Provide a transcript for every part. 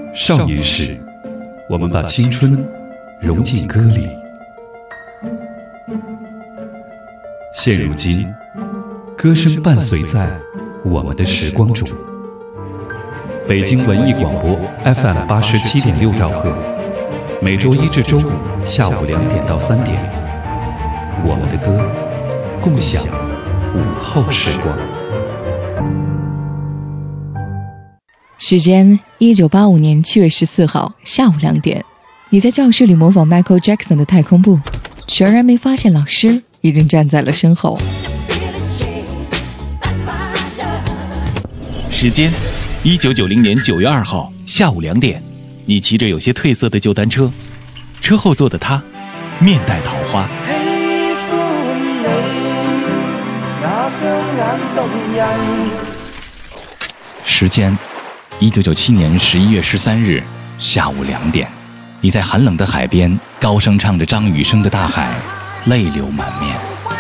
少年时，我们把青春融进歌里。现如今，歌声伴随在我们的时光中。北京文艺广播 FM 87.6兆赫，每周一至周五下午2点到3点，我们的歌，共享午后时光。 时间1985年7月14号下午2点，你在教室里模仿 Michael Jackson 的太空步，全然没发现老师已经站在了身后。 时间1990年9月2号下午2点，你骑着有些褪色的旧单车，车后座的他面带桃花。时间1997年11月13日下午2点，你在寒冷的海边高声唱着张雨生的《大海》，泪流满面。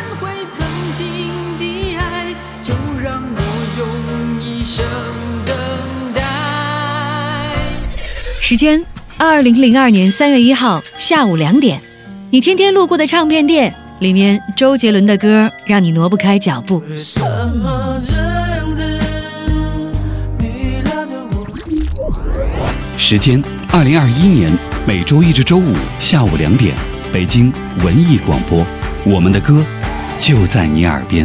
时间2002年3月1号下午2点，你天天路过的唱片店里面，周杰伦的歌让你挪不开脚步。 时间2021年每周一至周五下午2点，北京文艺广播，我们的歌就在你耳边。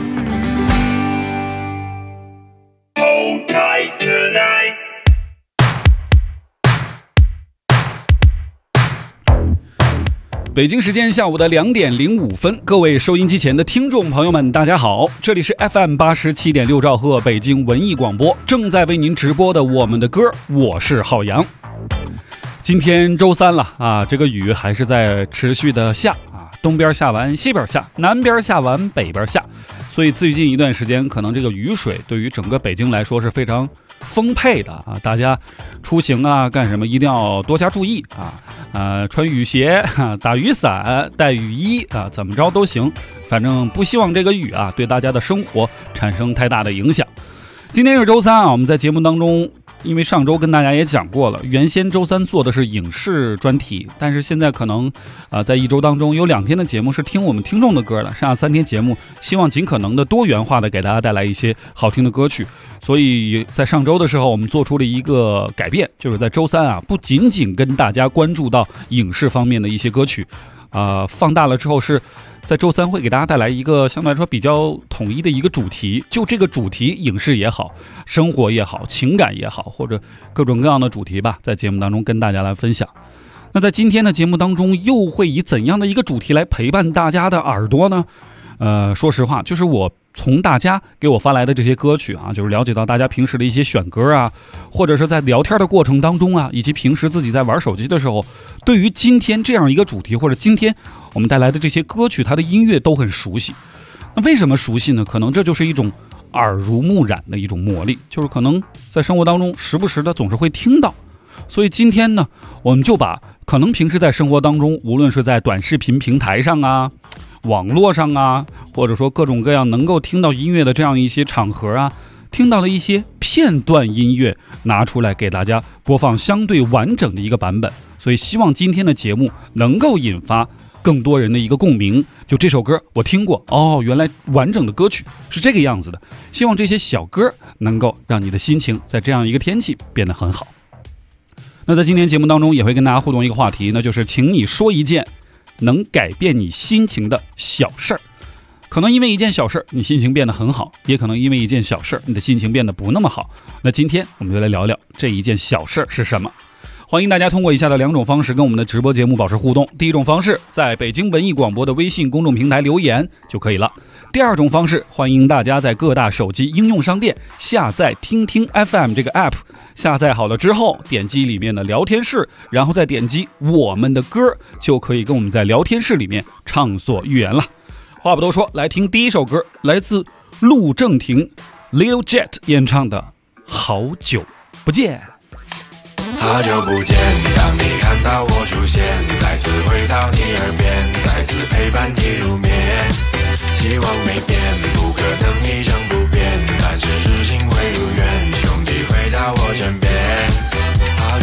北京时间下午的2点05分，各位收音机前的听众朋友们，大家好，这里是 FM 87.6兆赫北京文艺广播，正在为您直播的我们的歌，我是浩洋。今天周三了啊，这个雨还是在持续的下啊，东边下完西边下，南边下完北边下，所以最近一段时间可能这个雨水对于整个北京来说是非常丰沛的啊，大家出行啊干什么一定要多加注意啊，穿雨鞋、打雨伞、带雨衣啊，怎么着都行，反正不希望这个雨啊对大家的生活产生太大的影响。今天是周三啊，我们在节目当中，因为上周跟大家也讲过了，原先周三做的是影视专题，但是现在可能在一周当中有2天的节目是听我们听众的歌了，剩下3天节目希望尽可能的多元化的给大家带来一些好听的歌曲，所以在上周的时候我们做出了一个改变，就是在周三啊不仅仅跟大家关注到影视方面的一些歌曲放大了之后，是在周三会给大家带来一个相对来说比较统一的一个主题，就这个主题影视也好，生活也好，情感也好，或者各种各样的主题吧，在节目当中跟大家来分享。那在今天的节目当中又会以怎样的一个主题来陪伴大家的耳朵呢？说实话，就是我从大家给我发来的这些歌曲啊，就是了解到大家平时的一些选歌啊，或者是在聊天的过程当中啊，以及平时自己在玩手机的时候，对于今天这样一个主题，或者今天我们带来的这些歌曲，它的音乐都很熟悉。那为什么熟悉呢？可能这就是一种耳濡目染的一种魔力，就是可能在生活当中时不时的总是会听到。所以今天呢，我们就把可能平时在生活当中，无论是在短视频平台上啊，网络上啊，或者说各种各样能够听到音乐的这样一些场合啊，听到了一些片段音乐拿出来给大家播放相对完整的一个版本，所以希望今天的节目能够引发更多人的一个共鸣，就这首歌我听过哦，原来完整的歌曲是这个样子的，希望这些小歌能够让你的心情在这样一个天气变得很好。那在今天节目当中也会跟大家互动一个话题，那就是请你说一件能改变你心情的小事儿。可能因为一件小事你心情变得很好，也可能因为一件小事你的心情变得不那么好。那今天我们就来聊聊这一件小事是什么。欢迎大家通过以下的2种方式跟我们的直播节目保持互动。第一种方式，在北京文艺广播的微信公众平台留言就可以了。第二种方式，欢迎大家在各大手机应用商店下载听听 FM 这个 app， 下载好了之后点击里面的聊天室，然后再点击我们的歌，就可以跟我们在聊天室里面畅所欲言了。话不多说，来听第一首歌，来自陆正廷 Lil Jet 演唱的《好久不见》。 好久不见，当你看到我出现，再次回到你耳边，再次陪伴你入眠。希望没变，不可能一成不变，但是事情会如愿，兄弟回到我身边。好久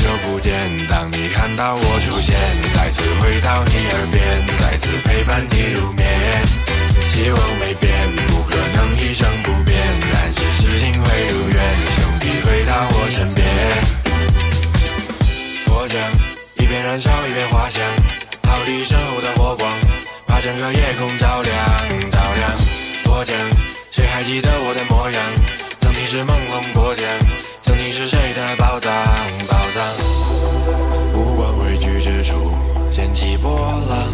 见，当你看到我出现，再次回到你耳边，再次陪伴你入眠。希望没变，不可能一成不变，但是事情会如愿，兄弟回到我身边。我将一边燃烧一边滑翔，逃离身后的火光，把整个夜空照亮照亮。我将谁还记得我的模样？曾经是朦胧过江，曾经是谁的宝藏宝藏？目光汇聚之处，掀起波浪，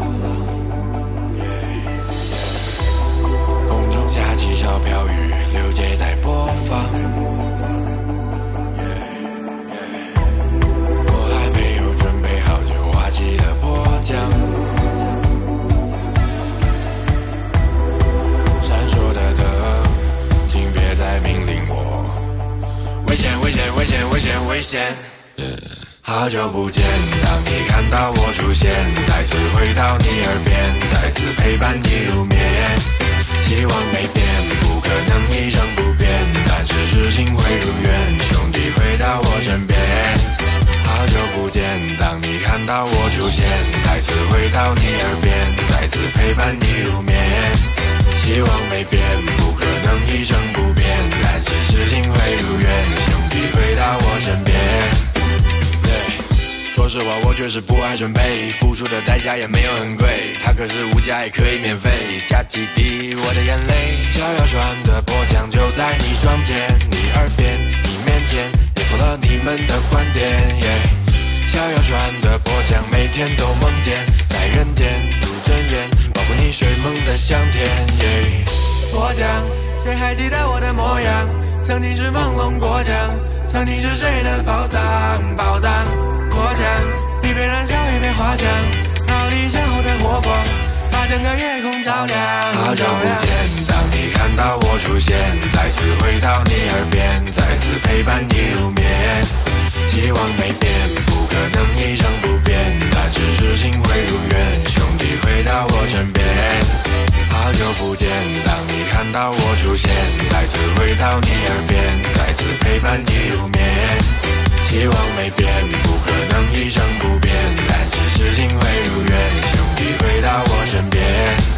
空中下起小飘雨，流节在播放。我还没有准备好就滑稽的迫降，闪烁的灯，请别再命令我。危险危险危险危险危险！好久不见，当你看到我出现，再次回到你耳边，再次陪伴你入眠。希望没变，不可能一成不变，但是事情会如愿，兄弟回到我身边。好久不见，当你看到我出现，再次回到你耳边，再次陪伴你入眠。希望没变，不可能一成不变，但是事情会如愿，兄弟回到我身边。说实话，我确实不爱准备，付出的代价也没有很贵，它可是无价也可以免费。加几滴我的眼泪，逍遥船的波江就在你窗前，你耳边，你面前，颠覆了你们的观点。逍遥船的波江，每天都梦见，在人间度真言，保护你睡梦的香甜。波江，谁还记得我的模样？曾经是朦胧过江，曾经是谁的宝藏宝藏？过江，一边燃烧一边滑翔，逃离身后的火光，把整个夜空照亮。好久不见，当你看到我出现，再次回到你耳边，再次陪伴你入眠。希望没变，不可能一成不变，但是事情会如愿，兄弟回到我身边。好久不见，当你看到我出现，再次回到你耳边，再次陪伴你入眠。希望没变，不可能一成不变，但是事情会如愿，兄弟回到我身边。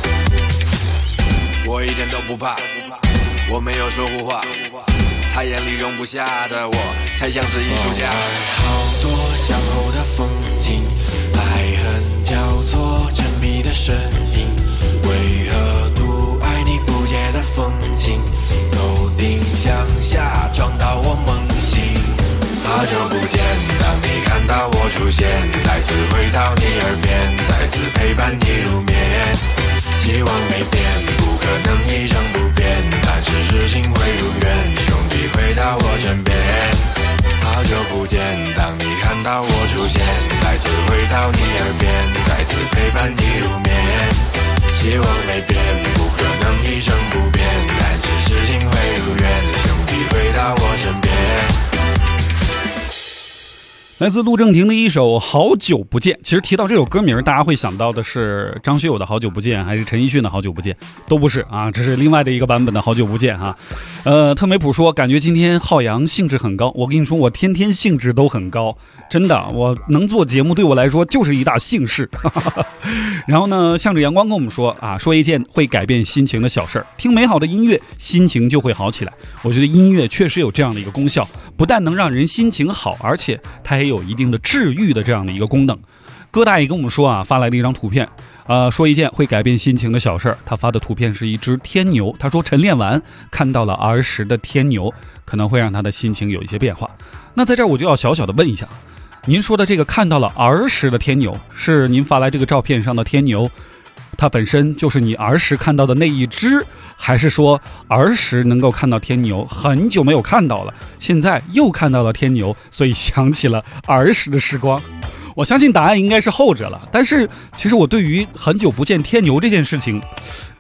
我一点都不怕，我没有说胡话，他眼里容不下的我，才像是艺术家。好多向后的风景，爱恨交错，沉迷的身影，为何独爱你不解的风景，头顶向下撞到我梦醒。好久不见，当你看到我出现，再次回到你耳边，再次陪伴你入眠。希望没变，不可能一成不变，但是事情会如愿，兄弟回到我身边。好久不见，当你看到我出现，再次回到你耳边，再次陪伴你入眠。希望没变，不可能一成不变，但是事情会如愿，兄弟回到我身边。 来自陆正廷的一首《好久不见》。其实提到这首歌名，大家会想到的是张学友的《好久不见》，还是陈奕迅的《好久不见》？都不是啊，这是另外的一个版本的《好久不见》哈。特梅普说，感觉今天浩洋兴致很高。我跟你说，我天天兴致都很高，真的，我能做节目对我来说就是一大幸事。然后呢，向着阳光跟我们说啊，说一件会改变心情的小事儿，听美好的音乐，心情就会好起来。我觉得音乐确实有这样的一个功效，不但能让人心情好，而且它也有一定的治愈的这样的一个功能。哥大爷跟我们说啊，发来了一张图片，说一件会改变心情的小事儿。他发的图片是一只天牛，他说晨练完看到了儿时的天牛，可能会让他的心情有一些变化。那在这儿我就要小小的问一下，您说的这个看到了儿时的天牛，是您发来这个照片上的天牛，它本身就是你儿时看到的那一只，还是说儿时能够看到天牛，很久没有看到了，现在又看到了天牛，所以想起了儿时的时光？我相信答案应该是后者了，但是其实我对于很久不见天牛这件事情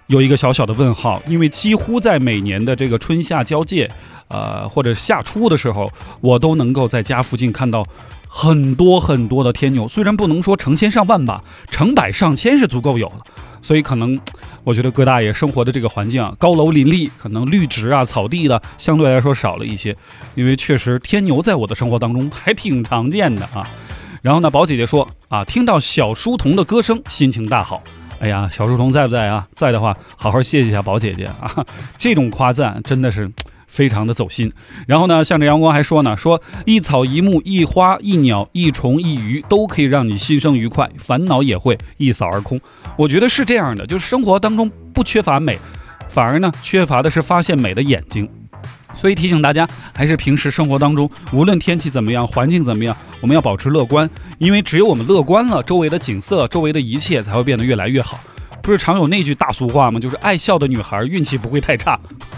有一个小小的问号，因为几乎在每年的这个春夏交界，或者夏初的时候，我都能够在家附近看到很多很多的天牛，虽然不能说成千上万吧，成百上千是足够有了。所以可能我觉得葛大爷生活的这个环境啊，高楼林立，可能绿植啊草地的相对来说少了一些，因为确实天牛在我的生活当中还挺常见的啊。然后呢，宝姐姐说啊，听到小书童的歌声心情大好。哎呀，小书童在不在啊？在的话好好谢谢一下宝姐姐啊，这种夸赞真的是非常的走心。然后呢，向着阳光还说呢，说一草一木一花一鸟一虫一鱼都可以让你心生愉快，烦恼也会一扫而空。我觉得是这样的，就是生活当中不缺乏美，反而呢缺乏的是发现美的眼睛。所以提醒大家，还是平时生活当中，无论天气怎么样，环境怎么样，我们要保持乐观，因为只有我们乐观了，周围的景色，周围的一切才会变得越来越好。不是常有那句大俗话吗？就是爱笑的女孩运气不会太差。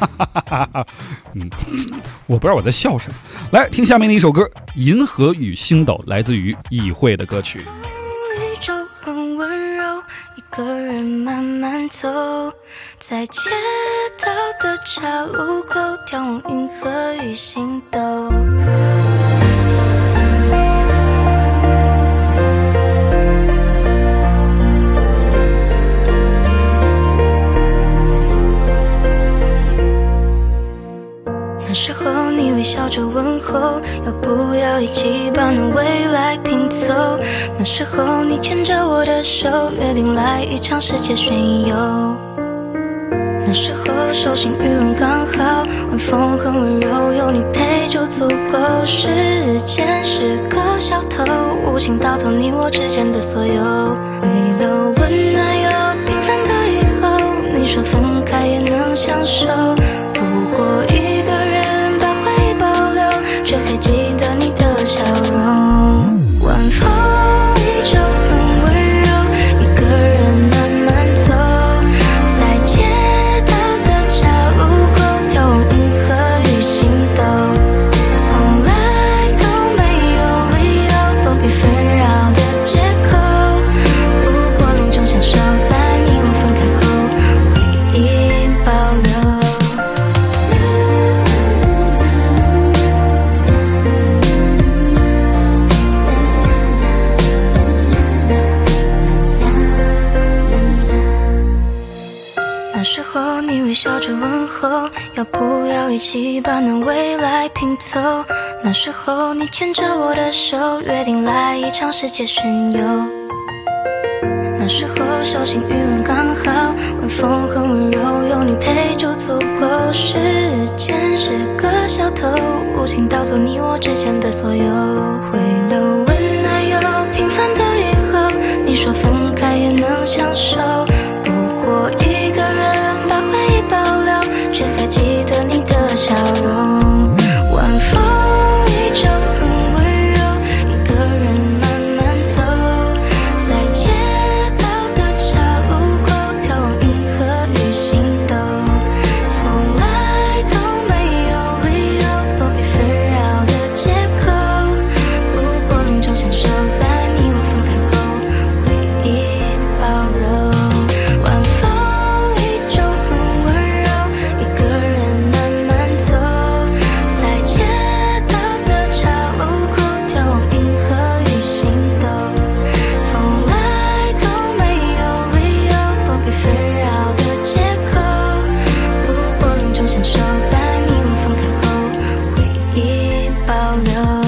我不知道我在笑什么。来听下面的一首歌《银河与星斗》，来自于议会的歌曲。 宇宙很温柔，一个人慢慢走，在街道的岔路口眺望银河与星斗。那时候你微笑着问候，要不要一起把那未来拼凑？那时候你牵着我的手，约定来一场世界巡游。那时候手心余温刚好，晚风很温柔，有你陪就足够。时间是个小偷，无情盗走你我之间的所有。为了温暖又平凡的以后，你说分开也能相守。不过一个人把回忆保留，却还记得你的笑容。晚风依旧很温柔，一个人慢慢走，在街道的岔路口眺望银河与星斗。从来都没有理由躲避纷扰的借口，不过临终牵手，在你我分开后，回忆保留。那时候你微笑着问候，要不要一起把那未来拼凑？那时候你牵着我的手，约定来一场世界巡游。那时候手心余温刚好，晚风很温柔，有你陪就足够。时间是个小偷，无情盗走你我之间的所有。为了温暖又平凡的以后，你说分开也能相守。不过一个人把回忆保留，却还记得你的笑容。晚风依旧很温柔，一个人慢慢走，在街道的岔路口眺望银河与星斗。从来都没有理由躲避纷扰的借口，不过临终牵手，在你我分开后，回忆保留。晚风依旧很温柔，一个人慢慢走，在街道的岔路口眺望银河与星斗。从来都没有理由躲避纷扰的借口，不过临终牵手，在你我分开后，回忆保留。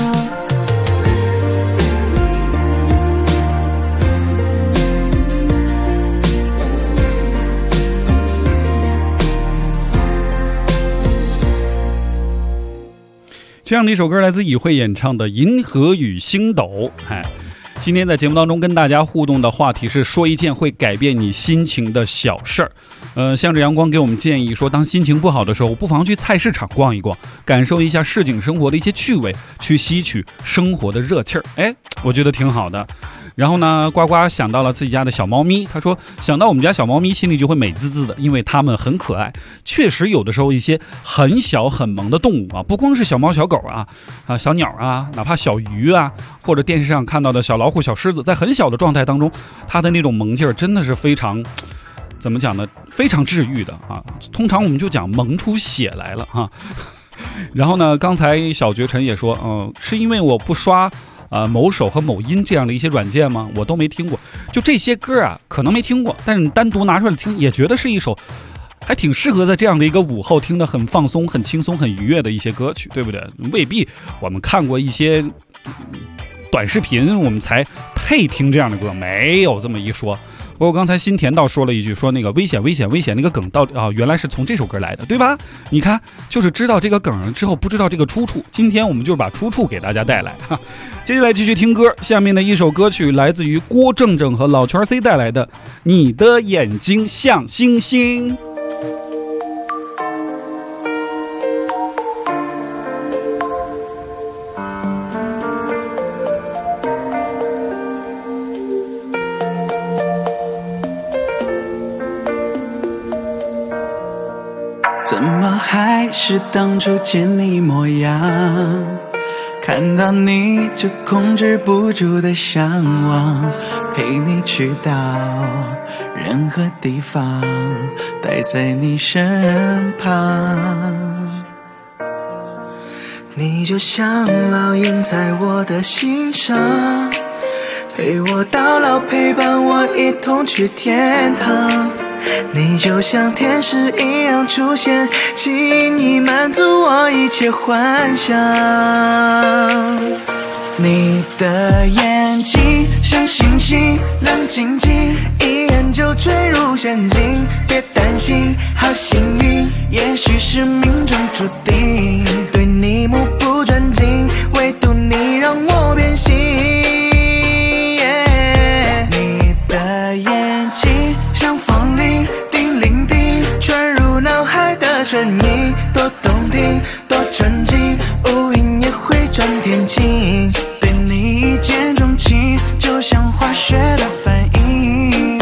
这样的一首歌来自以慧演唱的《银河与星斗》。今天在节目当中跟大家互动的话题是说一件会改变你心情的小事儿。向着阳光给我们建议说，当心情不好的时候，不妨去菜市场逛一逛，感受一下市井生活的一些趣味，去吸取生活的热气儿。我觉得挺好的。然后呢，呱呱想到了自己家的小猫咪，他说想到我们家小猫咪心里就会美滋滋的，因为它们很可爱。确实有的时候一些很小很萌的动物啊，不光是小猫小狗啊小鸟啊，哪怕小鱼啊，或者电视上看到的小老虎小狮子，在很小的状态当中，它的那种萌劲儿真的是非常怎么讲呢？非常治愈的啊。通常我们就讲萌出血来了哈。然后呢，刚才小绝尘也说，是因为我不刷某手和某音这样的一些软件吗？我都没听过。就这些歌啊，可能没听过，但是你单独拿出来听，也觉得是一首还挺适合在这样的一个午后听得很放松、很轻松、很愉悦的一些歌曲，对不对？未必我们看过一些短视频，我们才配听这样的歌，没有这么一说。不过刚才新田倒说了一句，说那个危险那个梗到底原来是从这首歌来的，对吧？你看，就是知道这个梗了之后，不知道这个出处。今天我们就把出处给大家带来。接下来继续听歌，下面的一首歌曲来自于郭正正和老圈 C 带来的《你的眼睛像星星》。 怎么还是当初见你模样？看到你就控制不住的向往，陪你去到任何地方，待在你身旁。你就像烙印在我的心上，陪我到老，陪伴我一同去天堂。你就像天使一样出现，轻易满足我一切幻想。你的眼睛像星星亮晶晶，一眼就坠入陷阱。别担心，好幸运，也许是命中注定。对你目不转睛，唯独你让我变心。你的眼睛像风铃，叮铃叮，传入脑海的声音，多动听，多纯净，乌云也会转天晴。对你一见钟情，就像化学的反应。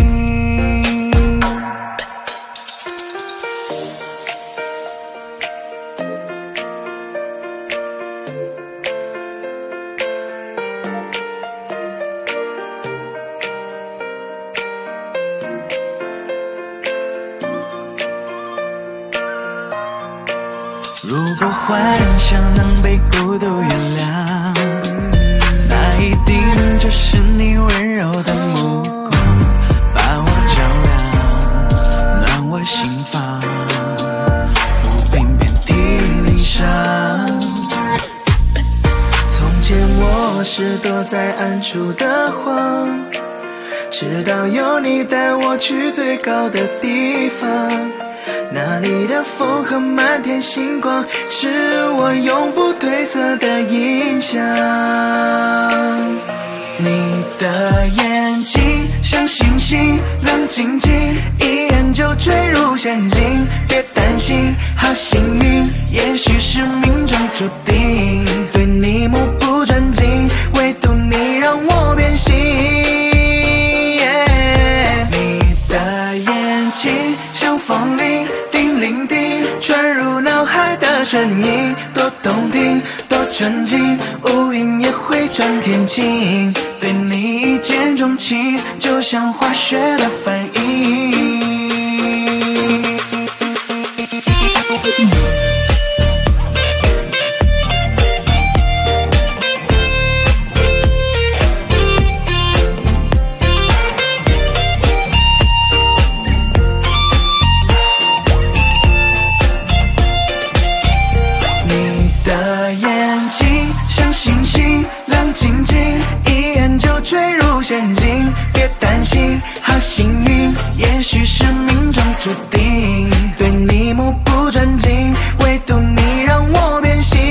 如果幻想能被孤独原谅，那一定就是你温柔的目光，把我照亮，暖我心房，抚平遍体鳞伤。从前我是躲在暗处的慌，直到有你带我去最高的地方，那里的风和满天星光，是我永不褪色的印象。你的眼睛像星星亮晶晶，一眼就坠入陷阱。别担心，好幸运，也许是命中注定。对你目不转睛，唯独你让我变心。你的眼睛像风铃，叮铃叮，传入脑海的声音，多动听，多纯净，乌云也会转天晴。对你一见钟情，就像化学的反应。星星亮晶晶，一眼就坠入陷阱。别担心，好幸运，也许是命中注定。对你目不转睛，唯独你让我变心。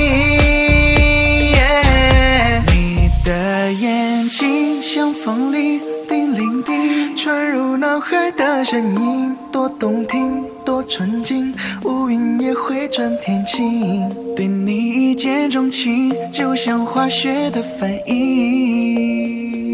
你的眼睛像风铃，叮铃叮，传入脑海的声音，多动听，多纯净，乌云也会转天晴。对你一见钟情，就像化学的反应。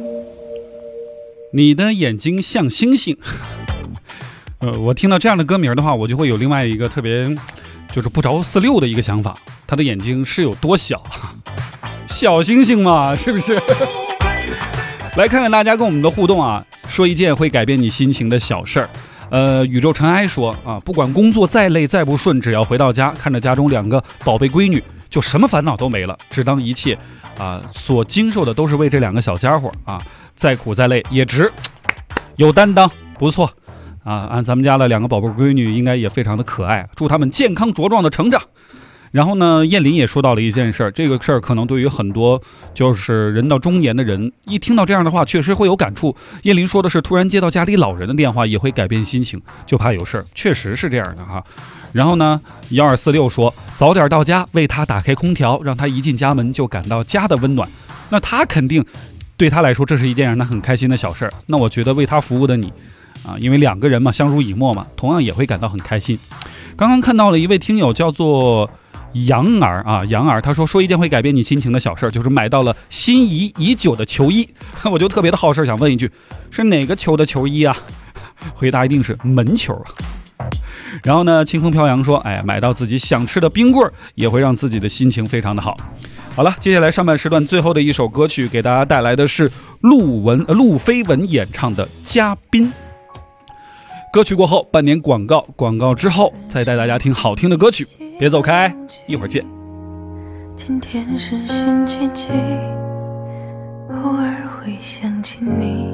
你的眼睛像星星。我听到这样的歌名的话，我就会有另外一个特别就是不着四六的一个想法，他的眼睛是有多小？小星星嘛，是不是？来看看大家跟我们的互动啊，说一件会改变你心情的小事儿。 宇宙尘埃说啊，不管工作再累再不顺，只要回到家，看着家中2个宝贝闺女，就什么烦恼都没了，只当一切所经受的都是为这2个小家伙啊，再苦再累也值，有担当，不错啊。按咱们家的2个宝贝闺女应该也非常的可爱，祝他们健康茁壮的成长。然后呢，燕林也说到了一件事儿，这个事儿可能对于很多就是人到中年的人，一听到这样的话，确实会有感触。燕林说的是，突然接到家里老人的电话，也会改变心情，就怕有事儿，确实是这样的哈。然后呢，1246说，早点到家，为他打开空调，让他一进家门就感到家的温暖。那他肯定对他来说，这是一件让他很开心的小事儿。那我觉得为他服务的你啊，因为2个人嘛，相濡以沫嘛，同样也会感到很开心。刚刚看到了一位听友叫做杨儿，他说一件会改变你心情的小事，就是买到了心仪已久的球衣。我就特别的好事，想问一句，是哪个球的球衣啊？回答一定是门球啊。然后呢，清风飘扬说，买到自己想吃的冰棍也会让自己的心情非常的好。好了，接下来上半时段最后的一首歌曲，给大家带来的是陆飞文演唱的《嘉宾》。歌曲过后，半年广告之后再带大家听好听的歌曲，别走开，一会儿见。 今天是星期几，偶尔会想起你，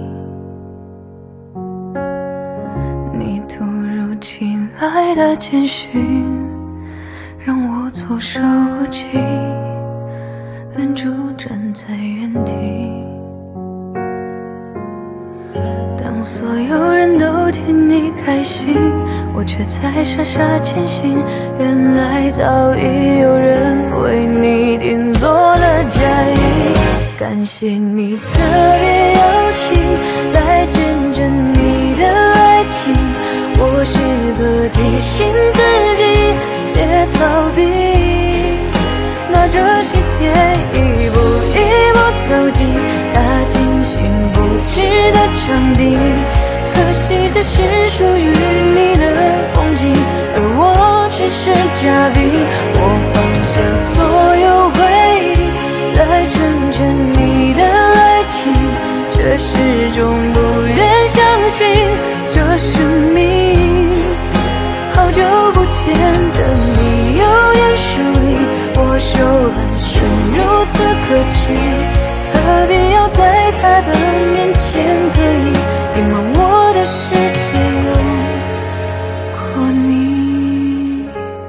你突如其来的简讯让我措手不及，愣住站在原地。当所有人都替你开心，我却在傻傻坚信，原来早已有人为你订做了嫁衣。感谢你特别邀请来见证你的爱情，我时刻提醒自己别逃避，拿着喜帖一步一步走进大惊心不止的场地。可惜这是属于你的风景，而我只是嘉宾。我放下所有回忆来成全你的爱情，却始终不愿相信这是命。好久不见的你有眼疏离，我手汗水如此可气，何必要在他的面前刻意隐瞒我的世界有过你。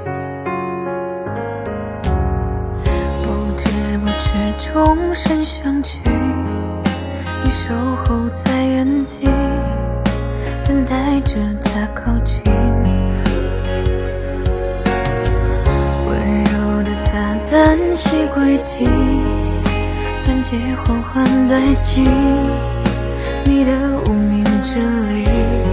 不知不觉钟声响起，你守候在原地，等待着他靠近。温柔的他单膝跪地，钻戒缓缓戴进你的无名指里。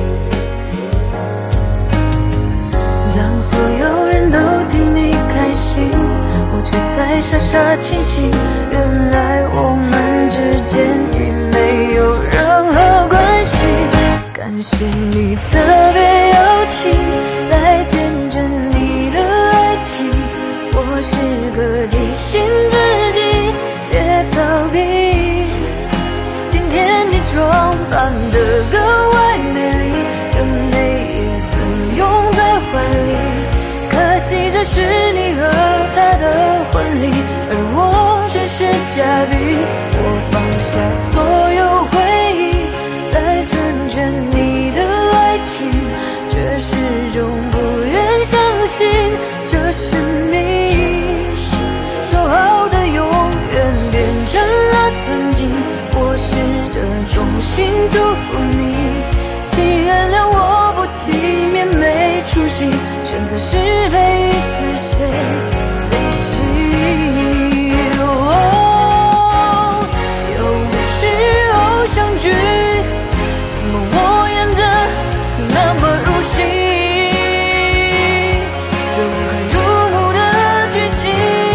当所有人都替你开心，我却在傻傻庆幸，原来我们之间已没有任何关系。感谢你特别邀请来见证你的爱情，我时刻提醒自己别逃避。今天你装扮得格外美丽，这美也曾拥在怀里。可惜这是你和他的婚礼，而我只是嘉宾。我放下所有回忆来成全你的爱情，却始终不愿相信这是命。说好的永远变成了曾经，我试着衷心祝福你，请原谅我不体面没出息，选择是非是谁离席。又不是偶像剧，怎么我演得那么入戏，就看入目的剧情。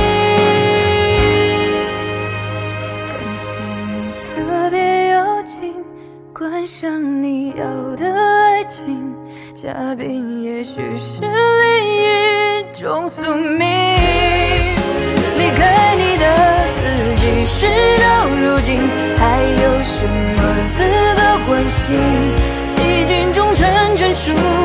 感谢你特别邀请，观赏你要的爱情，嘉宾也许是另一种宿命。离开你的自己，事到如今还有什么资格关心？已经终成眷属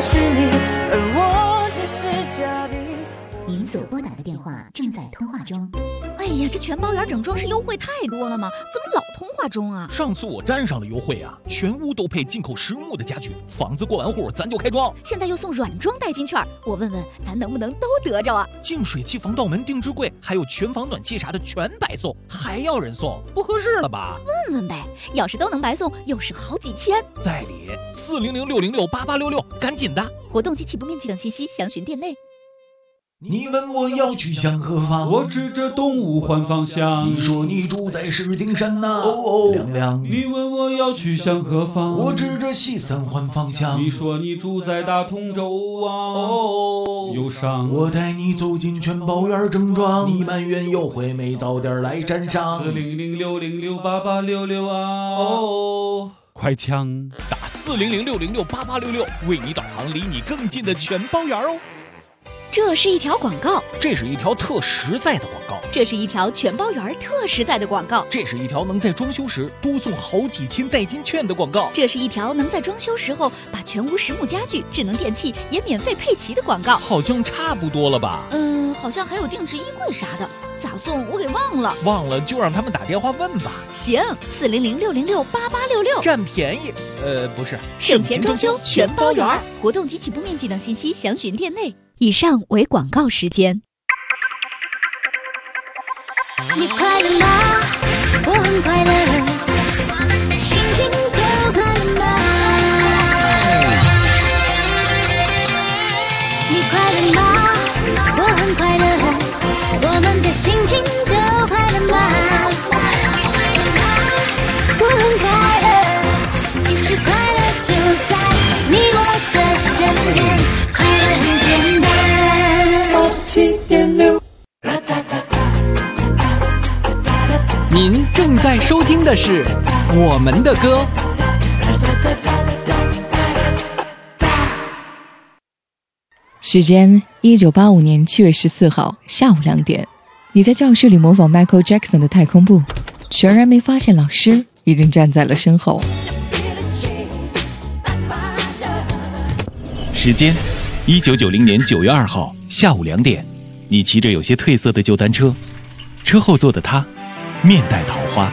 是你，而我只是嘉宾。 您所拨打的电话正在通话中。 哎呀，这全包圆整装饰优惠太多了吗？怎么老通话中啊？ 上次我沾上了优惠啊，全屋都配进口实木的家具，房子过完户咱就开装。 现在又送软装代金券，我问问咱能不能都得着啊？ 净水器、防盗门、定制柜，还有全房暖气啥的全白送，还要人送，不合适了吧？ 问问呗，要是都能白送，又是好几千。 在理，400-606-8866，赶紧的！ 活动及起步面积等信息详询店内。 你问我要去向何方， 我指着东吴换方向。 你说你住在石景山呐，亮亮。 你问我要去向何方， 我指着西三环方向。 你说你住在大同州啊，忧伤。 我带你走进全包园正装，你满园优惠没早点来沾上。 400-606-8866啊，快枪打400-606-8866，为你导航离你更近的全包园哦。 这是一条广告， 这是一条特实在的广告， 这是一条全包圆特实在的广告， 这是一条能在装修时多送好几千代金券的广告， 这是一条能在装修时候把全屋实木家具、智能电器也免费配齐的广告。 好像差不多了吧？ 好像还有定制衣柜啥的，咋送我给忘了。 忘了就让他们打电话问吧。 行，400-606-8866， 占便宜。不是， 省钱装修全包圆。活动及起步面积等信息详询店内。以上为广告时间。 你快乐吗？我很快乐，心情都快乐吗？你快乐吗？我很快乐，我们的心情都快乐吗？我很快乐，其实快乐就在你我的身边，快乐很简单。7.6， 您正在收听的是我们的歌。 时间1985年7月14号下午2点，你在教室里模仿 Michael Jackson 的太空步，全然没发现老师已经站在了身后。 时间1990年9月2号下午2点，你骑着有些褪色的旧单车，车后座的他面带桃花。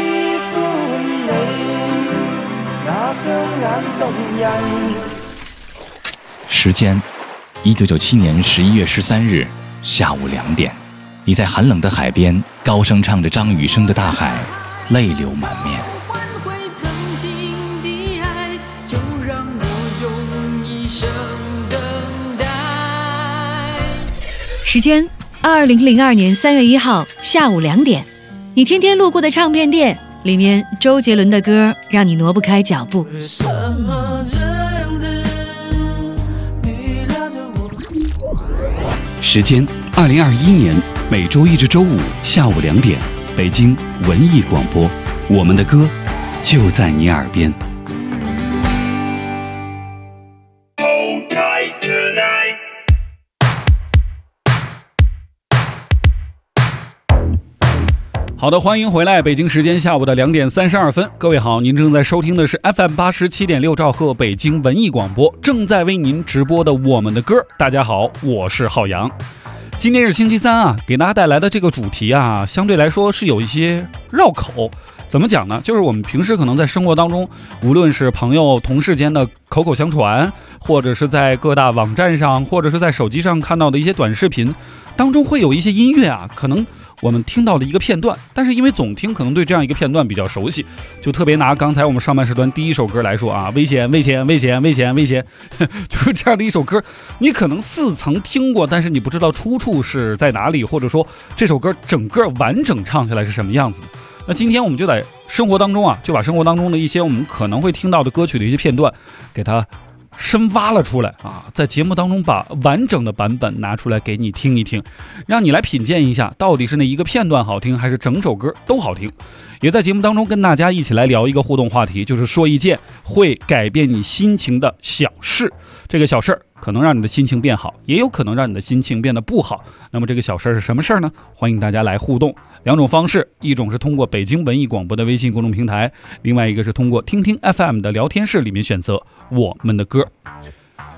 时间1997年11月13日下午2点，你在寒冷的海边高声唱着张雨生的《大海》，泪流满面。 时间2002年3月1号下午2点，你天天路过的唱片店，里面周杰伦的歌让你挪不开脚步。 时间2021年每周一至周五下午2点，北京文艺广播，我们的歌就在你耳边。好的，欢迎回来，北京时间下午的2点32分，各位好，您正在收听的是 FM 87.6兆赫北京文艺广播，正在为您直播的我们的歌。大家好，我是浩洋。今天是星期三啊，给大家带来的这个主题啊，相对来说是有一些绕口。怎么讲呢？就是我们平时可能在生活当中，无论是朋友同事间的口口相传，或者是在各大网站上，或者是在手机上看到的一些短视频当中，会有一些音乐啊，可能我们听到的一个片段，但是因为总听可能对这样一个片段比较熟悉，就特别拿刚才我们上半时段第一首歌来说啊，危险危险危险危险危险，就是这样的一首歌，你可能似曾听过，但是你不知道出处是在哪里，或者说这首歌整个完整唱下来是什么样子的。那今天我们就在生活当中啊，就把生活当中的一些我们可能会听到的歌曲的一些片段给它深挖了出来啊，在节目当中把完整的版本拿出来给你听一听，让你来品鉴一下到底是那一个片段好听还是整首歌都好听。也在节目当中跟大家一起来聊一个互动话题，就是说一件会改变你心情的小事。这个小事儿可能让你的心情变好，也有可能让你的心情变得不好。那么这个小事儿是什么事儿呢？欢迎大家来互动。两种方式，一种是通过北京文艺广播的微信公众平台，另外一个是通过听听 FM 的聊天室里面选择我们的歌。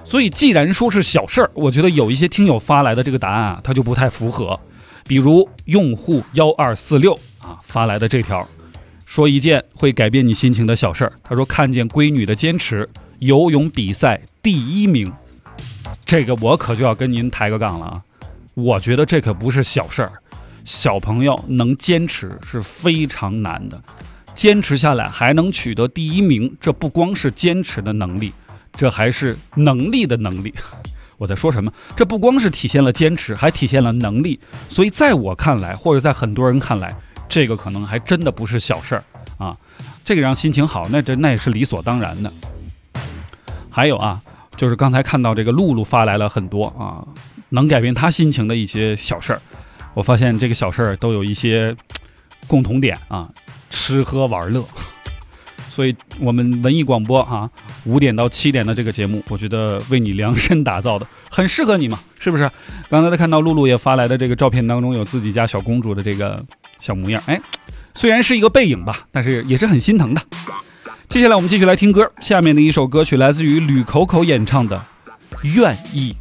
所以既然说是小事儿，我觉得有一些听友发来的这个答案啊，它就不太符合。比如用户1246啊发来的这条，说一件会改变你心情的小事儿。他说看见闺女的坚持，游泳比赛第1名，这个我可就要跟您抬个杠了啊！我觉得这可不是小事儿，小朋友能坚持是非常难的，坚持下来还能取得第1名，这不光是坚持的能力，这还是能力的能力。我在说什么？这不光是体现了坚持，还体现了能力。所以在我看来，或者在很多人看来，这个可能还真的不是小事儿啊。这个让心情好，那也是理所当然的。还有啊，就是刚才看到这个露露发来了很多啊，能改变他心情的一些小事儿。我发现这个小事儿都有一些共同点啊，吃喝玩乐。所以我们文艺广播啊，5点到7点的这个节目，我觉得为你量身打造的，很适合你嘛，是不是？刚才看到露露也发来的这个照片当中，有自己家小公主的这个小模样，虽然是一个背影吧，但是也是很心疼的。接下来我们继续来听歌，下面的一首歌曲来自于吕口口演唱的《愿意》。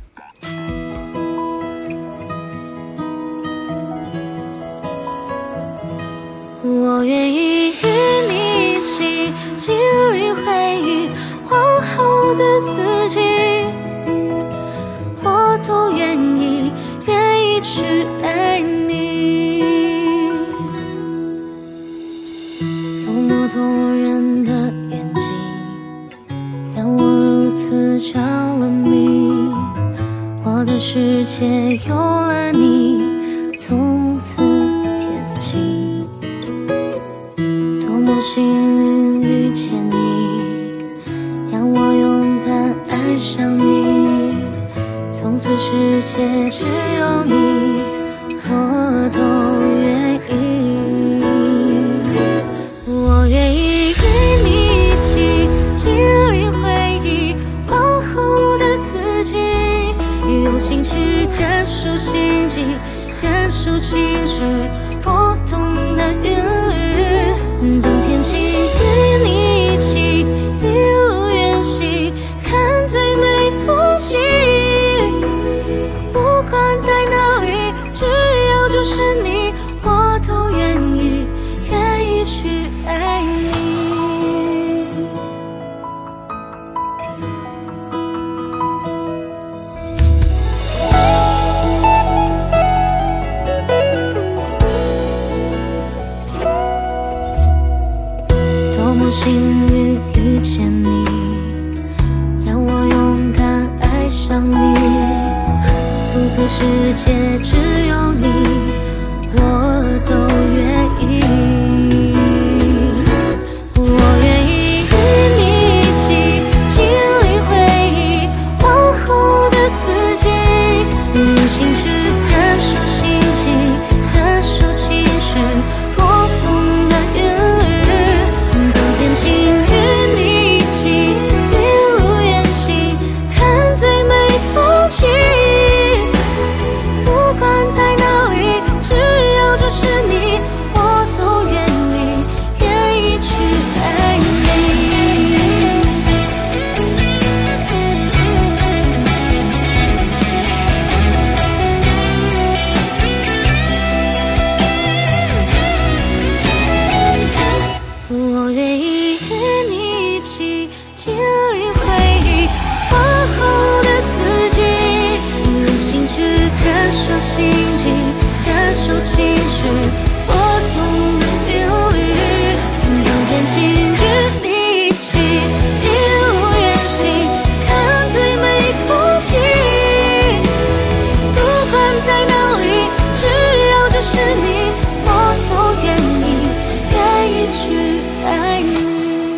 我愿意与你一起经历回忆往后的四季，我都愿意去爱你。多么动人的眼睛，让我如此着了迷，我的世界有了你，从此天晴。幸运遇见你，让我勇敢爱上你，从此世界只有你，我都愿意。我愿意与你一起经历回忆往后的四季，用心去感受心境，感受情绪波动的韵律，等天晴与你一起一路远行，看最美风景。不管在哪里，只要就是你，我都愿意去爱你。幸运遇见你，让我勇敢爱上你，从此世界只有你，我都愿意。我愿意与你一起经历回忆往后的四季，用心去感受心情，感受情绪波动的韵律，天晴与你一起一路远行，看最美风景。不管在哪里，只要就是你，我都愿意去爱你。我愿意与你一起经历回忆往后的四季，用心去感受心境，感受情绪波动的韵律，当天晴与你一起一路远行，看最美风景。不管在哪里，只要就是你，我都愿意去爱你。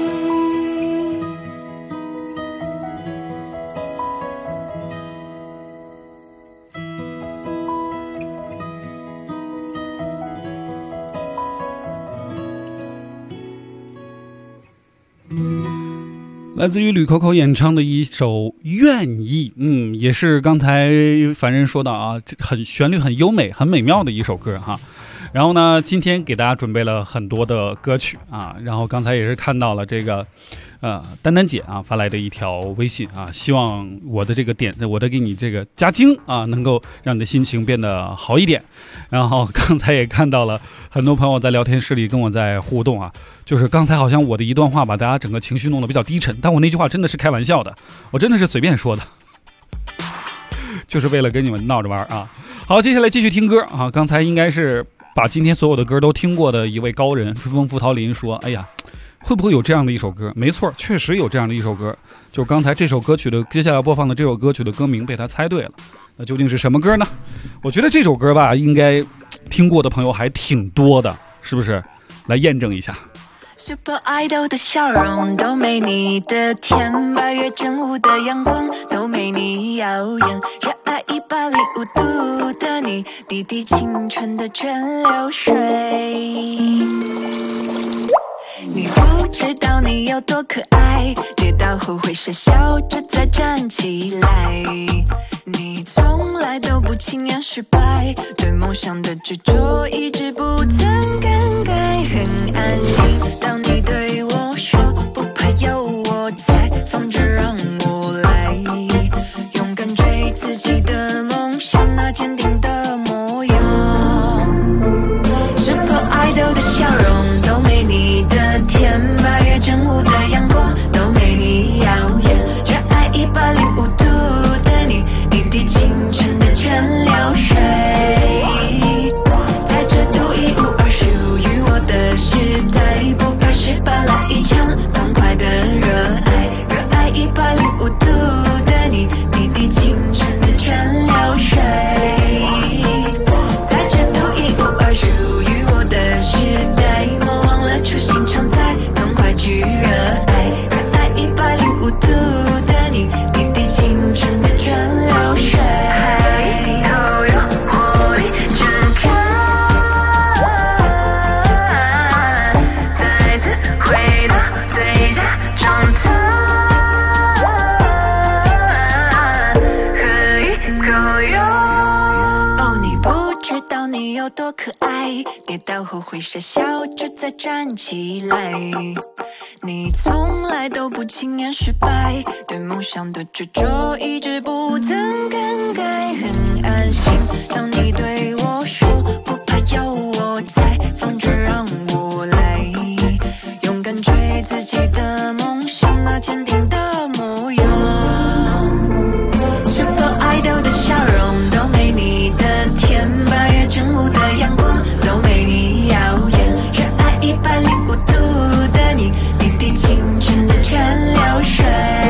来自于吕口口演唱的一首《愿意》，也是刚才凡人说到啊，旋律很优美、很美妙的一首歌哈。 然后呢，今天给大家准备了很多的歌曲啊，然后刚才也是看到了这个丹丹姐啊发来的一条微信啊，希望我的这个我的给你这个加精啊，能够让你的心情变得好一点。然后刚才也看到了很多朋友在聊天室里跟我在互动啊，就是刚才好像我的一段话把大家整个情绪弄得比较低沉，但我那句话真的是开玩笑的，我真的是随便说的，就是为了跟你们闹着玩啊。好，接下来继续听歌啊，刚才应该是把今天所有的歌都听过的一位高人春风拂桃林说，哎呀，会不会有这样的一首歌？没错，确实有这样的一首歌，就是刚才这首歌曲的接下来播放的这首歌曲的歌名被他猜对了。那究竟是什么歌呢？我觉得这首歌吧，应该听过的朋友还挺多的，是不是？来验证一下。 Super Idol 的笑容都没你的甜，8月正午的阳光都没你耀眼，热爱105度的你，滴滴青春的蒸馏水。你不知道你有多可爱，跌倒后会傻笑着再站起来。你从来都不轻言失败，对梦想的执着一直不曾更改，很安心。当你对我说不怕有我在，放着让我来，勇敢追自己的梦想，那坚定的模样。Super Idol 的笑容都没你的甜，8月正午的阳光都没你耀眼，热爱105度的你，滴滴青春的蒸馏水，在这独一无二属于我的时代，不怕失败，来一场痛快的热爱，热爱105度的你，滴滴青春的蒸馏水，在这独一无二属于我的时代，莫忘了初心常在，痛快去热爱，热爱105度的你，滴滴青春的蒸馏水，口有活力盛开，再次回到最佳状态，喝一口哟。哦，你不知道你有多可爱，跌倒后会傻笑着再站起来。你从来都不轻言失败，对梦想的执着一直不曾更改，很安心。当你对我说不怕有我在，放着让我来，勇敢追自己的梦想，那坚定的模样。Super Idol 的笑容都没你的甜，8月正午的阳光都没你耀眼，热爱105度的你，滴滴青春的蒸馏水，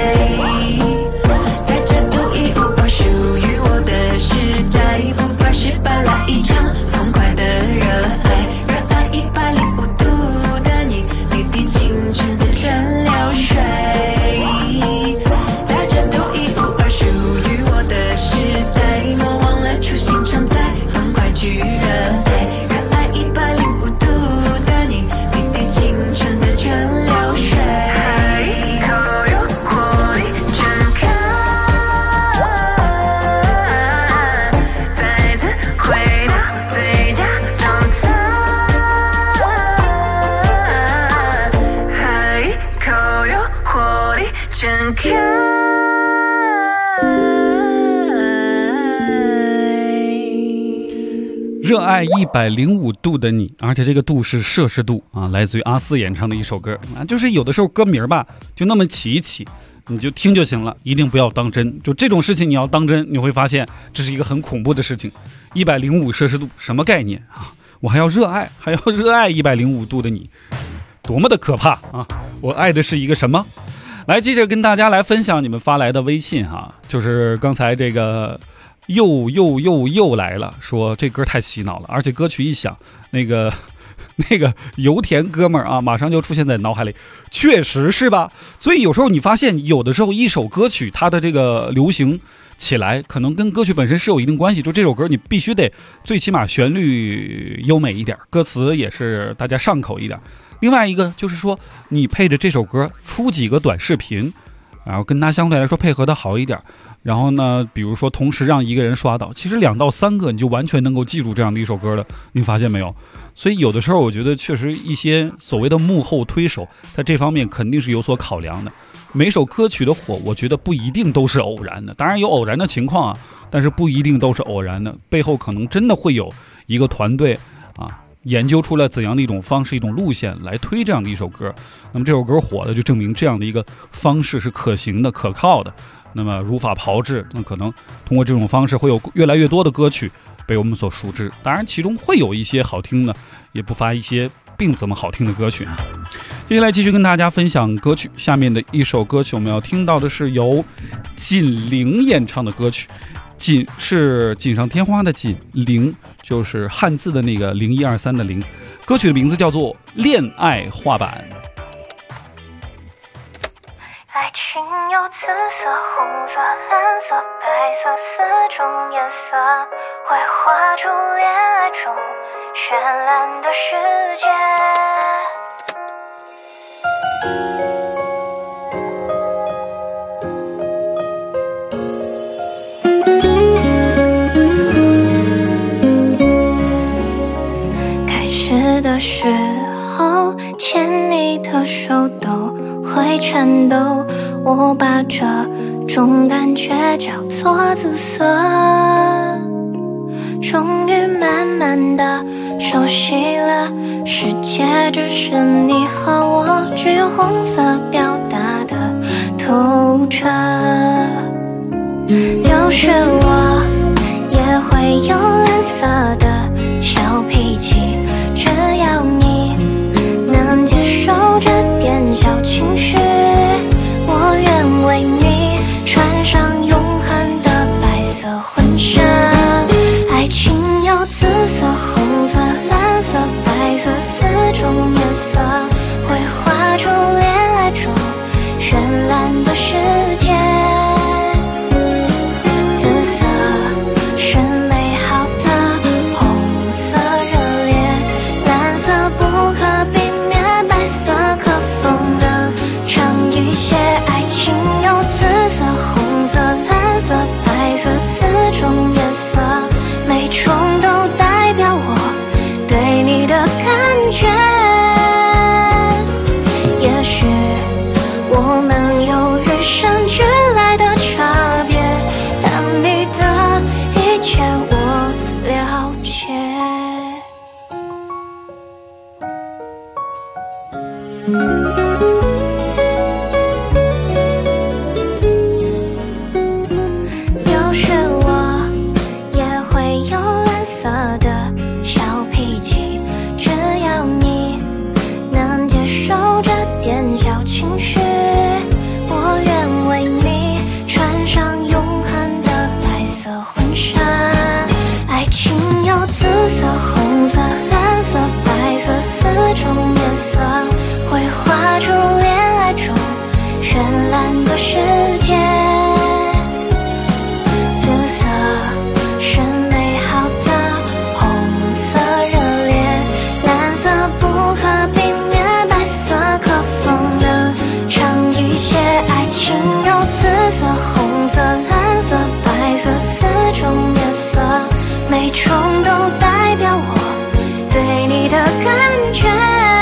在这独一无二属于我的时代，不怕失败，来一场痛快的热爱，热爱105度的你，滴滴青春的蒸馏水，在这独一无二属于我的时代，莫忘了初心常在，痛快去热爱，热爱105度的你，滴滴青春的蒸馏水，口有活力盛开，再次回到最佳状态，喝一口有活力盛开。 热爱105度的你，而且这个度是摄氏度啊，来自于阿四演唱的一首歌啊，就是有的时候歌名吧，就那么起一起，你就听就行了，一定不要当真。就这种事情你要当真，你会发现这是一个很恐怖的事情。105摄氏度什么概念啊？我还要热爱105度的你，多么的可怕啊！我爱的是一个什么？来，接着跟大家来分享你们发来的微信哈，就是刚才这个。又来了，说这歌太洗脑了，而且歌曲一响，那个油田哥们儿啊，马上就出现在脑海里，确实是吧？所以有时候你发现，有的时候一首歌曲它的这个流行起来，可能跟歌曲本身是有一定关系。就这首歌，你必须得最起码旋律优美一点，歌词也是大家上口一点。另外一个就是说，你配着这首歌出几个短视频。 然后跟他相对来说配合的好一点，然后呢，比如说同时让一个人刷到，其实2到3个你就完全能够记住这样的一首歌了，你发现没有？所以有的时候我觉得确实一些所谓的幕后推手，在这方面肯定是有所考量的。每首歌曲的火，我觉得不一定都是偶然的，当然有偶然的情况啊，但是不一定都是偶然的，背后可能真的会有一个团队啊，研究出来怎样的一种方式、一种路线来推这样的一首歌。那么这首歌火了，就证明这样的一个方式是可行的、可靠的。那么如法炮制，那可能通过这种方式会有越来越多的歌曲被我们所熟知。当然，其中会有一些好听的，也不乏一些并不怎么好听的歌曲啊。接下来继续跟大家分享歌曲，下面的一首歌曲我们要听到的是由锦麟演唱的歌曲。锦是锦上添花的锦，麟就是汉字的那个0123的零。歌曲的名字叫做《恋爱画板》。 爱情有紫色、红色、蓝色、白色4种颜色，会画出恋爱中绚烂的世界。开始的时候，牵你的手都会颤抖，我把这种感觉叫做紫色。终于慢慢的熟悉了，世界只是你和我，只有红色表达的透彻。有时我也会有蓝色的小脾气，只要你能接受这点小情绪，我愿为你穿上永恒的白色婚纱。爱情有紫色、红色、蓝色、白色4种颜色，会画出恋爱中绚烂的世界。紫色是美好的红色热烈，蓝色不可避免，白色可否能长一些？爱情有紫色、红色、蓝色、白色4种颜色，每种都代表我对你的感觉。也许我们有与生俱来的差别，但你的一切我了解。有时我也会有蓝色的小脾气，只要你能接受这点小情绪，我愿为你穿上永恒的白色婚纱。爱情有紫色、红色、蓝色、白色4种颜色，会画出恋爱中绚烂的世界。紫色是美好的红色热烈，蓝色不可避免，白色可否能长一些？爱情有紫色、红色、蓝色、白色4种颜色，每种都代表我对你的感觉。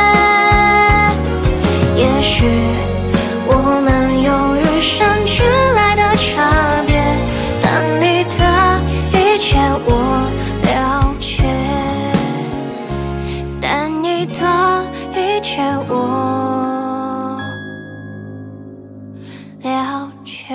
也许我们有与生俱来的差别，但你的一切我了解，但你的一切我了解。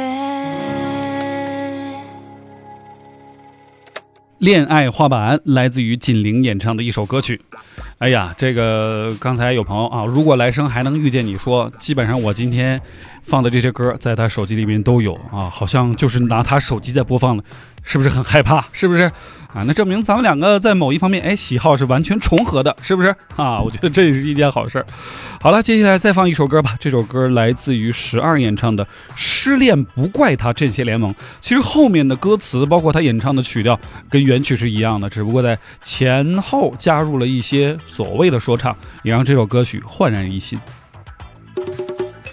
恋爱画板来自于锦麟演唱的一首歌曲。哎呀，这个刚才有朋友啊，如果来生还能遇见你说，基本上我今天放的这些歌在他手机里面都有啊，好像就是拿他手机在播放的，是不是很害怕？是不是啊？那证明咱们两个在某一方面喜好是完全重合的，是不是啊？我觉得这也是一件好事。好了，接下来再放一首歌吧。这首歌来自于12演唱的《失恋不怪他阵线联盟》。其实后面的歌词包括他演唱的曲调跟原曲是一样的，只不过在前后加入了一些所谓的说唱，也让这首歌曲焕然一新。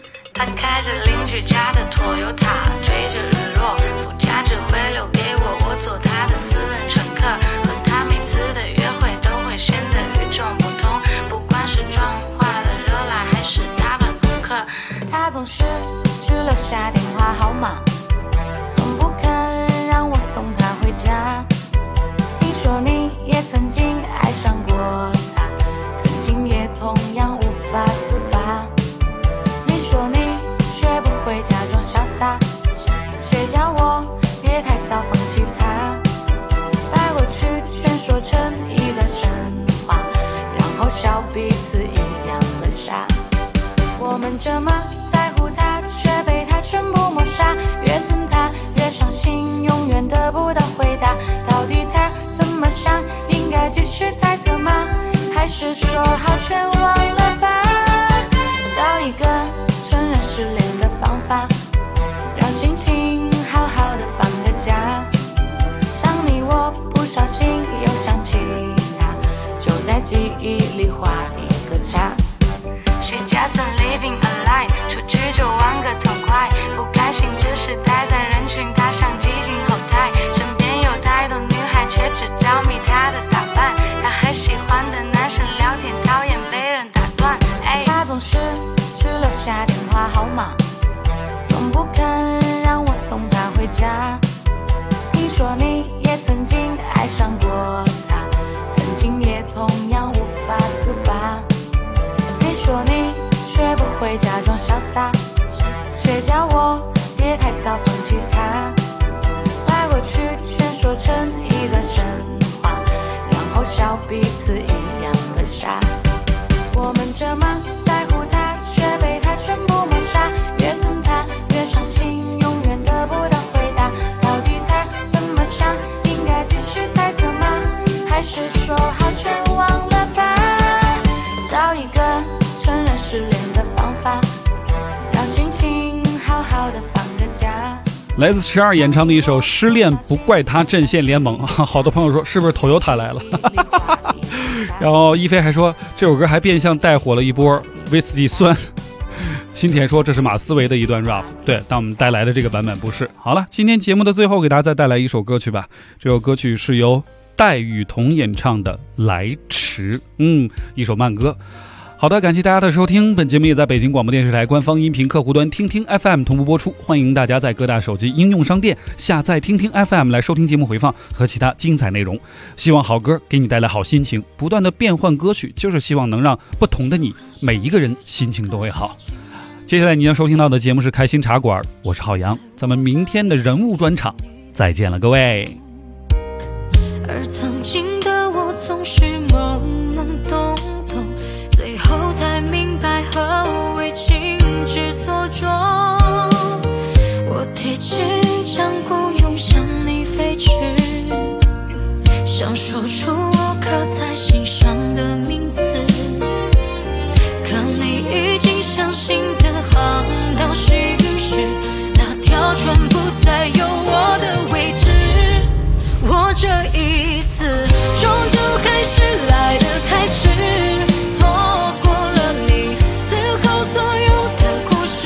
翻开着邻居家的Toyota，追着日落，副驾只会留给我做他的私人乘客，和他每次的约会都会显得与众不同，不管是妆化的热辣还是打扮朋克， 他总是只留下电话号码，从不肯让我送他回家。听说你也曾经爱上过他，曾经也同样无法自拔。你说你学不会假装潇洒，却叫我别太早放弃他，把过去全说成一段神话，然后笑彼此一样的傻。我们这么在乎他，却被他全部抹杀，越疼他越伤心，永远得不到回答。到底他怎么想？应该继续猜测吗？还是说好全忘了吧？找一个承认失恋的方法，让心情好好的放个假。当你我不小心又想起他，就在记忆里画一个叉。 She just living a lie， 出去就玩个痛快，不开心只是待在人群，他像挤进后台，身边有太多女孩却只着迷他的打扮，他和喜欢的男生聊天，讨厌被人打断。 他总是只留下电话号码，从不肯让我送他回家。听说你也曾经爱上过他，曾经也同样无法自拔。你说你学不会假装潇洒，却叫我别太早放弃他，把过去全说成一段神话，然后笑彼此一样的傻。我们这么在乎他，却被他全部抹杀，越疼他越伤心，永远得不到回答。到底他怎么想？应该继续猜测吗？还是说好全忘了吧？找一个承认失恋的方法，让心情好好的放个假。 来自12演唱的一首《失恋不怪他》，阵线联盟。好多朋友说是不是 Toyota 来了？然后一飞还说这首歌还变相带火了一波威士忌酸。新田说这是马思唯的一段 rap， 对，但我们带来的这个版本不是。好了，今天节目的最后给大家再带来一首歌曲吧。这首歌曲是由戴雨桐演唱的《来迟》，一首慢歌。好的，感谢大家的收听，本节目也在北京广播电视台官方音频客户端听听 FM 同步播出，欢迎大家在各大手机应用商店下载听听 FM 来收听节目回放和其他精彩内容。希望好歌给你带来好心情，不断的变换歌曲，就是希望能让不同的你，每一个人心情都会好。接下来你将收听到的节目是开心茶馆，我是浩洋，咱们明天的人物专场再见了，各位。 而曾经的我总是懵懵懂懂，最后才明白何为情之所钟。我提起江湖涌向你飞驰，想说出我刻在心上的名字，可你已经相信的航道行驶，那条船不再有我的位置。我这一次终究还是来得太迟，错过了你此后所有的故事，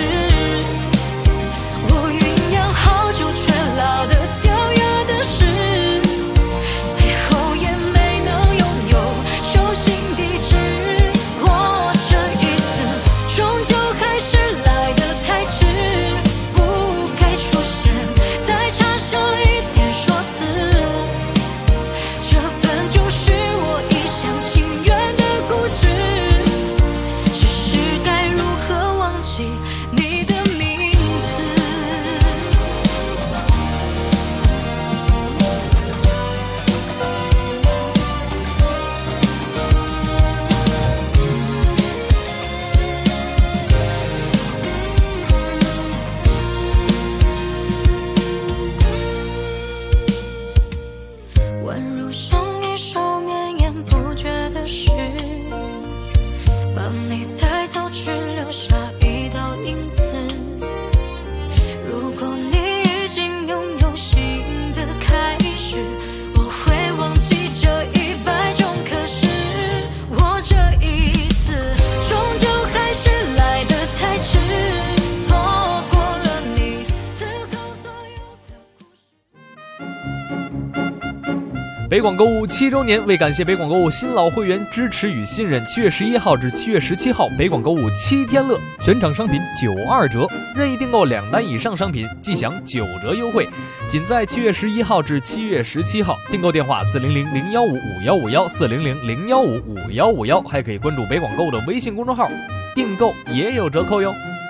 我酝酿好久却老得掉牙的事，最后也没能拥有手心地址。我这一次终究还是来得太迟，不该出现再插上一点说辞，这本就是我一厢情愿的固执，只是该如何忘记你的名字。宛如像一首绵延不绝的诗，把你带走只留下一道影子。如果你已经拥有新的开始，我会忘记这100种可是。我这一次终究还是来得太迟，错北广购物7周年，为感谢北广购物新老会员支持与信任，7月11号至7月17号，北广购物7天乐，全场商品92折，任意订购2单以上商品即享9折优惠。仅在7月11号至7月17号，订购电话400-015-5151，400-015-5151，还可以关注北广购物的微信公众号，订购也有折扣哟。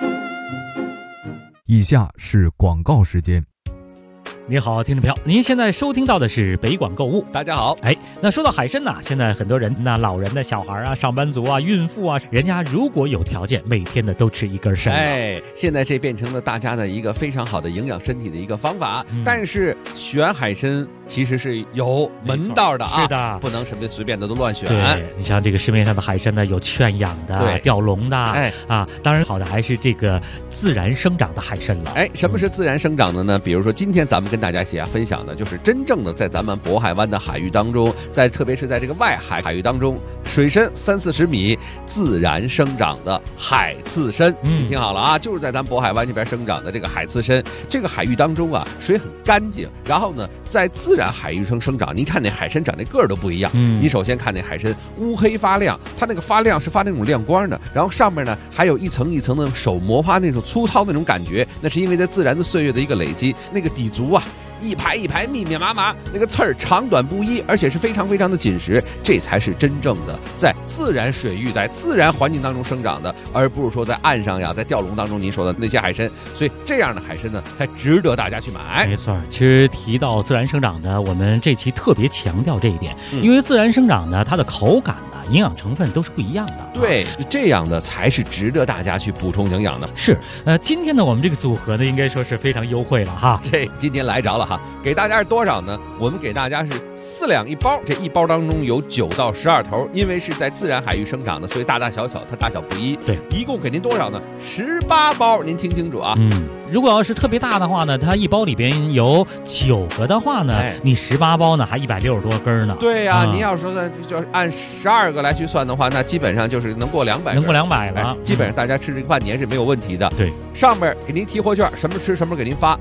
以下是广告时间。 你好，听众朋友，您现在收听到的是北广购物。 大家好。 那说到海参呢，现在很多人，那老人的小孩啊、上班族啊、孕妇啊，人家如果有条件，每天呢都吃一根参。 现在这变成了大家的一个非常好的营养身体的一个方法。但是选海参其实是有门道的啊， 是的， 不能什么随便的都乱选。 对，你像这个市面上的海参呢，有圈养的、吊笼的，当然好的还是这个自然生长的海参了。 什么是自然生长的呢？比如说今天咱们跟大家分享的就是真正的在咱们渤海湾的海域当中，特别是在这个外海域当中，水深30-40米自然生长的海刺参。你听好了啊，就是在咱们渤海湾这边生长的这个海刺参。这个海域当中啊，水很干净，然后呢，在自然海域中生长。您看那海参长那个儿都不一样。你首先看那海参乌黑发亮，它那个发亮是发那种亮光的，然后上面呢还有一层一层的手磨发那种粗糙那种感觉，那是因为在自然的岁月的一个累积，那个底足啊一排一排密密麻麻，那个刺儿长短不一，而且是非常非常的紧实，这才是真正的在自然水域在自然环境当中生长的，而不是说在岸上呀，在钓笼当中您说的那些海参。所以这样的海参呢，才值得大家去买。 没错，其实提到自然生长的，我们这期特别强调这一点，因为自然生长呢，它的口感呢、营养成分都是不一样的。 对，这样的才是值得大家去补充营养的。 是，今天呢，我们这个组合呢，应该说是非常优惠了哈。 这今天来着了哈，给大家是多少呢？我们给大家是4两1包，这一包当中有9到12头，因为是在自然海域生长的，所以大大小小它大小不一。 对， 一共给您多少呢？18包，您听清楚啊。 如果要是特别大的话呢，它一包里边有9个的话呢，你18包呢还160多根呢。 对呀，您要说就按12个来去算的话，那基本上就是能过200根， 能过200了。 基本上大家吃这个半年是没有问题的。 对， 上面给您提货券，什么吃什么给您发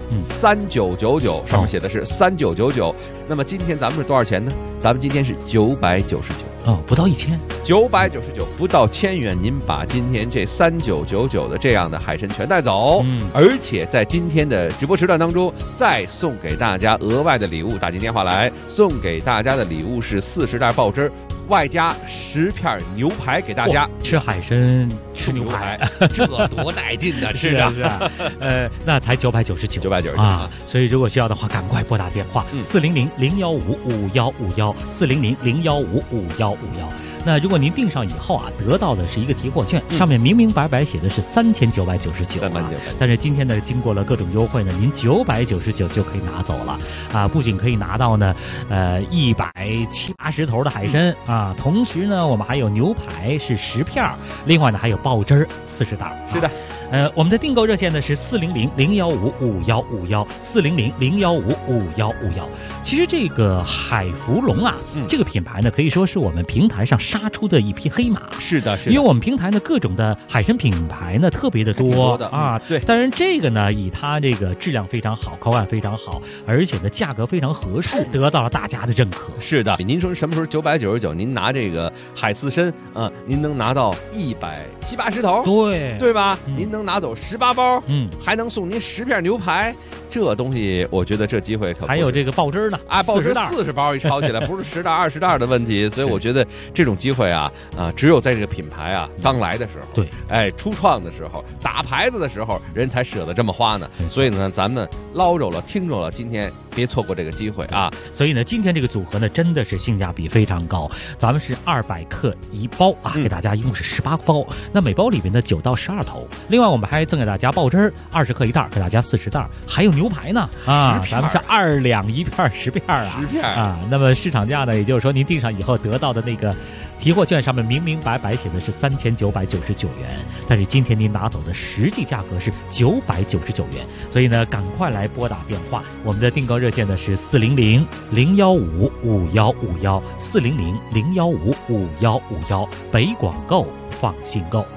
，3999，上面写的是3999。那么今天咱们是多少钱呢？咱们今天是999。 不到1000，999， 不到1000元，您把今天这3999的这样的海参全带走，而且在今天的直播时段当中再送给大家额外的礼物，打进电话来，送给大家的礼物是40袋爆汁，外加10片牛排给大家。 吃海参吃牛排， 这多带劲的， 是啊。那才999啊！所以如果需要的话，赶快拨打电话400-015-5151，400-015-5151。那如果您订上以后啊，得到的是一个提货券，上面明明白白写的是3999，但是今天呢，经过了各种优惠呢，您999就可以拿走了啊！不仅可以拿到呢170-80头的海参啊，同时呢，我们还有牛排是10片，另外呢还有爆汁40袋。 是的。 我们的订购热线呢是400-015-5151，400-015-5151。其实这个海福龙啊，这个品牌呢可以说是我们平台上杀出的一匹黑马。 是的， 因为我们平台呢各种的海参品牌呢特别的多啊。 对， 当然这个呢以它这个质量非常好，口感非常好，而且呢价格非常合适，得到了大家的认可。 是的，您说什么时候999？您拿这个海刺参您能拿到170-80头，对吧？您能拿走18包，还能送您10片牛排，这东西我觉得这机会可还有这个爆汁呢爆汁40包一抄起来，不是10袋20袋的问题，所以我觉得这种机会只有在这个品牌刚来的时候， 对， 初创的时候，打牌子的时候，人才舍得这么花呢。所以呢，咱们捞着了，听着了，今天别错过这个机会啊！ 所以呢，今天这个组合呢，真的是性价比非常高。咱们是200克一包给大家一共是18包，那每包里面的9到12头。另外，我们还赠给大家爆汁20克一袋，给大家40袋，还有牛排呢咱们是2两1片10片 10片那么市场价呢，也就是说您订上以后得到的那个提货券上面明明白白写的是3999元，但是今天您拿走的实际价格是999元，所以呢，赶快来拨打电话，我们的订购热线呢是400-015-5151，400-015-5151，北广购放心购。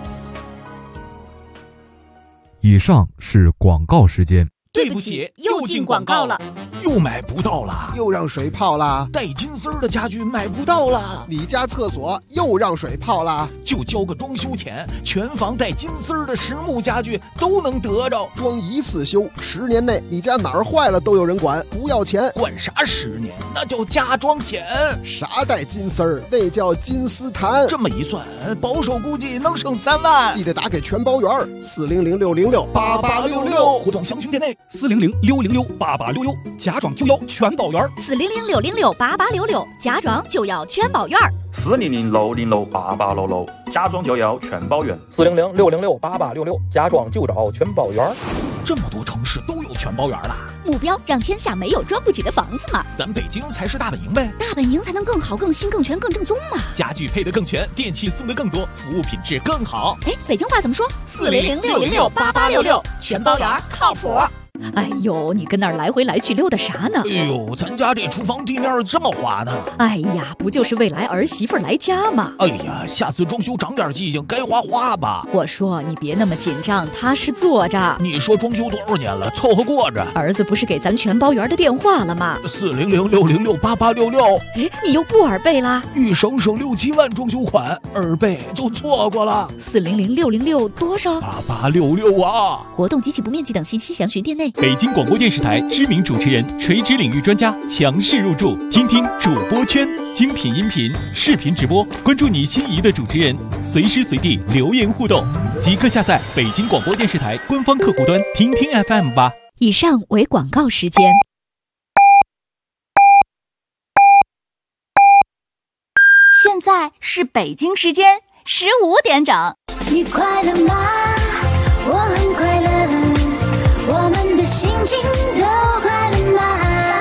以上是广告时间。 对不起，又进广告了。 又买不到了， 又让水泡了。 带金丝儿的家具买不到了， 你家厕所又让水泡了。 就交个装修钱，全房带金丝儿的实木家具都能得着。 装一次修，10年内你家哪儿坏了都有人管，不要钱。 管啥10年？那叫加装险。 啥带金丝儿？那叫金丝檀。 这么一算，保守估计能省3万。 记得打给全包员，400-606-8866， 互动详询店内 400-606-8866，家装就要全包圆。 400-606-8866，家装就要全包圆。 400-606-8866，家装就要全包圆。 400-606-8866，家装就找全包圆。 这么多城市都有全包圆了， 目标让天下没有装不起的房子嘛。 咱北京才是大本营呗， 大本营才能更好、更新、更全、更正宗嘛。 家具配得更全，电器送得更多，服务品质更好。 哎，北京话怎么说？400-606-8866，全包圆靠谱。哎呦，你跟那儿来回来去溜达啥呢？ 哎呦，咱家这厨房地面这么滑呢。 哎呀，不就是未来儿媳妇来家吗？ 哎呀，下次装修长点记性，该画吧。 我说你别那么紧张，踏实坐着。 你说装修多少年了，凑合过着。 儿子不是给咱全包圆的电话了吗 ？400-606-8866。 哎，你又不耳背啦？ 欲省6-7万装修款，耳背就错过了。 400-606多少 ？8866啊！ 活动及其不面积等信息详询店内。 北京广播电视台知名主持人、垂直领域专家强势入驻，听听主播圈，精品音频、视频直播，关注你心仪的主持人，随时随地留言互动，即刻下载北京广播电视台官方客户端，听听 FM 吧。 以上为广告时间。 现在是北京时间15点整。 你快乐吗？我很快乐。我们的心情都快乐吗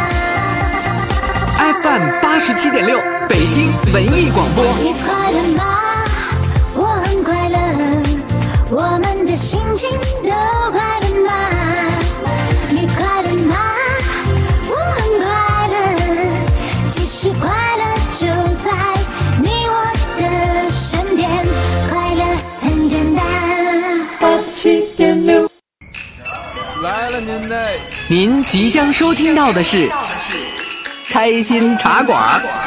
？FM 87.6，北京文艺广播。 你快乐吗？我很快乐。我们的心情都快乐吗？你快乐吗？我很快乐。其实快乐就在你我的身边，快乐很简单。 87.6。 来了您嘞！ 您即将收听到的是开心茶馆。